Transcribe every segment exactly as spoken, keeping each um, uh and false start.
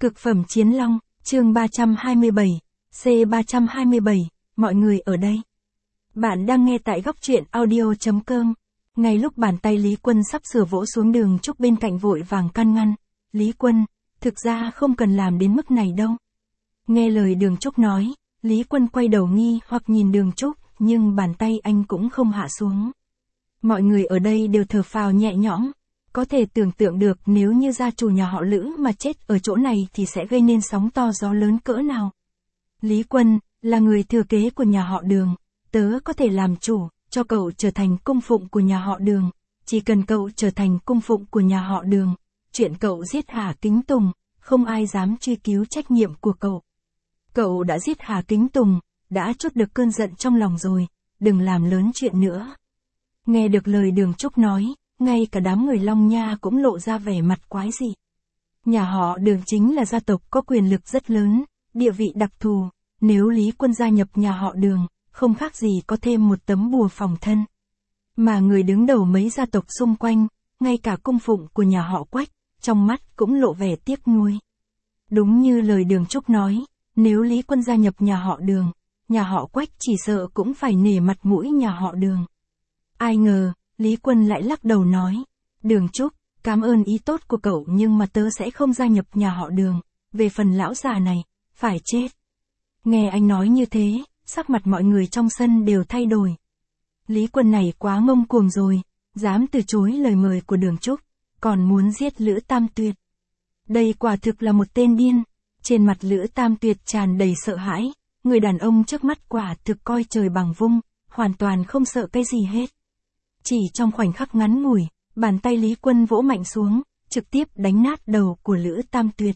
Cực phẩm chiến long, chương ba trăm hai mươi bảy, C ba trăm hai mươi bảy, mọi người ở đây. Bạn đang nghe tại góc truyện audio.com. Ngay lúc bàn tay Lý Quân sắp sửa vỗ xuống, Đường Trúc bên cạnh vội vàng can ngăn. Lý Quân, thực ra không cần làm đến mức này đâu. Nghe lời Đường Trúc nói, Lý Quân quay đầu nghi hoặc nhìn Đường Trúc, nhưng bàn tay anh cũng không hạ xuống. Mọi người ở đây đều thở phào nhẹ nhõm. Có thể tưởng tượng được nếu như gia chủ nhà họ Lữ mà chết ở chỗ này thì sẽ gây nên sóng to gió lớn cỡ nào. Lý Quân, là người thừa kế của nhà họ Đường, tớ có thể làm chủ, cho cậu trở thành cung phụng của nhà họ Đường. Chỉ cần cậu trở thành cung phụng của nhà họ Đường, chuyện cậu giết Hà Kính Tùng, không ai dám truy cứu trách nhiệm của cậu. Cậu đã giết Hà Kính Tùng, đã trút được cơn giận trong lòng rồi, đừng làm lớn chuyện nữa. Nghe được lời Đường Trúc nói, ngay cả đám người Long Nha cũng lộ ra vẻ mặt quái dị. Nhà họ Đường chính là gia tộc có quyền lực rất lớn, địa vị đặc thù, nếu Lý Quân gia nhập nhà họ Đường, không khác gì có thêm một tấm bùa phòng thân. Mà người đứng đầu mấy gia tộc xung quanh, ngay cả cung phụng của nhà họ Quách, trong mắt cũng lộ vẻ tiếc nuối. Đúng như lời Đường Trúc nói, nếu Lý Quân gia nhập nhà họ Đường, nhà họ Quách chỉ sợ cũng phải nể mặt mũi nhà họ Đường. Ai ngờ, Lý Quân lại lắc đầu nói, Đường Trúc, cảm ơn ý tốt của cậu nhưng mà tớ sẽ không gia nhập nhà họ Đường, về phần lão già này, phải chết. Nghe anh nói như thế, sắc mặt mọi người trong sân đều thay đổi. Lý Quân này quá ngông cuồng rồi, dám từ chối lời mời của Đường Trúc, còn muốn giết Lữ Tam Tuyệt. Đây quả thực là một tên điên, trên mặt Lữ Tam Tuyệt tràn đầy sợ hãi, người đàn ông trước mắt quả thực coi trời bằng vung, hoàn toàn không sợ cái gì hết. Chỉ trong khoảnh khắc ngắn ngủi, bàn tay Lý Quân vỗ mạnh xuống, trực tiếp đánh nát đầu của Lữ Tam Tuyệt.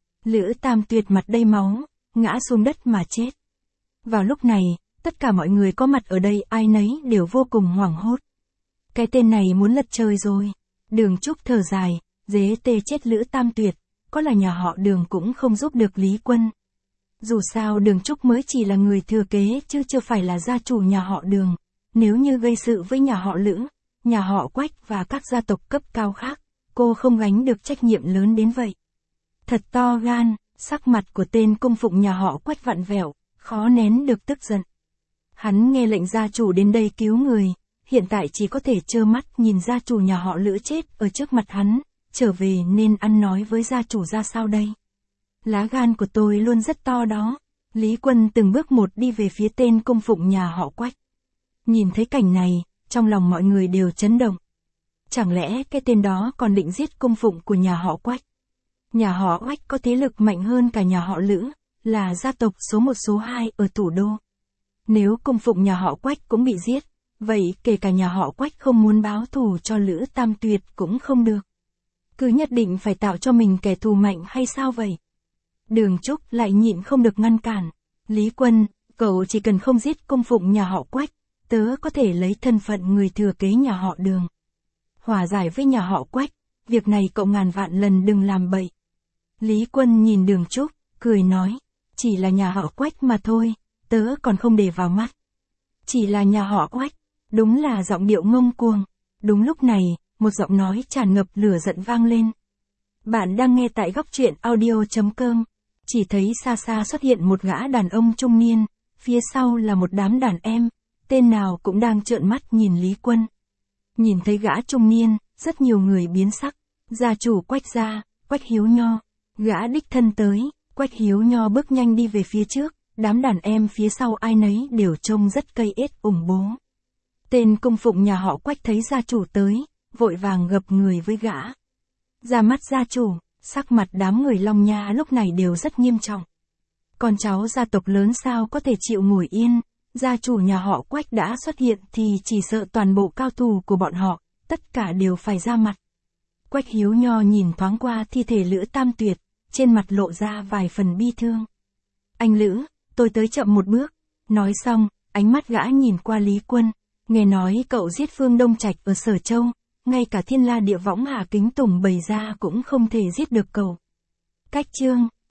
Lữ Tam Tuyệt mặt đầy máu, ngã xuống đất mà chết. Vào lúc này, tất cả mọi người có mặt ở đây ai nấy đều vô cùng hoảng hốt. Cái tên này muốn lật trời rồi. Đường Trúc thở dài, dế tê chết Lữ Tam Tuyệt, có là nhà họ Đường cũng không giúp được Lý Quân. Dù sao Đường Trúc mới chỉ là người thừa kế chứ chưa phải là gia chủ nhà họ Đường. Nếu như gây sự với nhà họ Lữ, nhà họ Quách và các gia tộc cấp cao khác, cô không gánh được trách nhiệm lớn đến vậy. Thật to gan, sắc mặt của tên cung phụng nhà họ Quách vặn vẹo, khó nén được tức giận. Hắn nghe lệnh gia chủ đến đây cứu người, hiện tại chỉ có thể trơ mắt nhìn gia chủ nhà họ Lữ chết ở trước mặt hắn, trở về nên ăn nói với gia chủ ra sao đây. Lá gan của tôi luôn rất to đó. Lý Quân từng bước một đi về phía tên cung phụng nhà họ Quách. Nhìn thấy cảnh này, trong lòng mọi người đều chấn động. Chẳng lẽ cái tên đó còn định giết cung phụng của nhà họ Quách? Nhà họ Quách có thế lực mạnh hơn cả nhà họ Lữ, là gia tộc số một số hai ở thủ đô. Nếu cung phụng nhà họ Quách cũng bị giết, vậy kể cả nhà họ Quách không muốn báo thù cho Lữ Tam Tuyệt cũng không được. Cứ nhất định phải tạo cho mình kẻ thù mạnh hay sao vậy? Đường Trúc lại nhịn không được ngăn cản. Lý Quân, cậu chỉ cần không giết cung phụng nhà họ Quách, tớ có thể lấy thân phận người thừa kế nhà họ Đường. Hòa giải với nhà họ Quách, việc này cậu ngàn vạn lần đừng làm bậy. Lý Quân nhìn Đường Trúc, cười nói, chỉ là nhà họ Quách mà thôi, tớ còn không để vào mắt. Chỉ là nhà họ Quách, đúng là giọng điệu ngông cuồng. Đúng lúc này, một giọng nói tràn ngập lửa giận vang lên. Bạn đang nghe tại góc truyện audio.com. Chỉ thấy xa xa xuất hiện một gã đàn ông trung niên, phía sau là một đám đàn em, tên nào cũng đang trợn mắt nhìn Lý Quân. Nhìn thấy gã trung niên, rất nhiều người biến sắc. Gia chủ Quách gia, Quách Hiếu Nho, gã đích thân tới. Quách Hiếu Nho bước nhanh đi về phía trước, đám đàn em phía sau ai nấy đều trông rất cây ết ủng bố. Tên cung phụng nhà họ Quách thấy gia chủ tới, vội vàng gập người với gã. Ra mắt gia chủ, sắc mặt đám người Long Nha lúc này đều rất nghiêm trọng. Con cháu gia tộc lớn sao có thể chịu ngồi yên, gia chủ nhà họ Quách đã xuất hiện thì chỉ sợ toàn bộ cao thủ của bọn họ, tất cả đều phải ra mặt. Quách Hiếu Nho nhìn thoáng qua thi thể Lữ Tam Tuyệt, trên mặt lộ ra vài phần bi thương. Anh Lữ, tôi tới chậm một bước. Nói xong, ánh mắt gã nhìn qua Lý Quân, nghe nói cậu giết Phương Đông Trạch ở Sở Châu, ngay cả Thiên La Địa Võng Hà Kính Tùng bày ra cũng không thể giết được cậu. Cách chương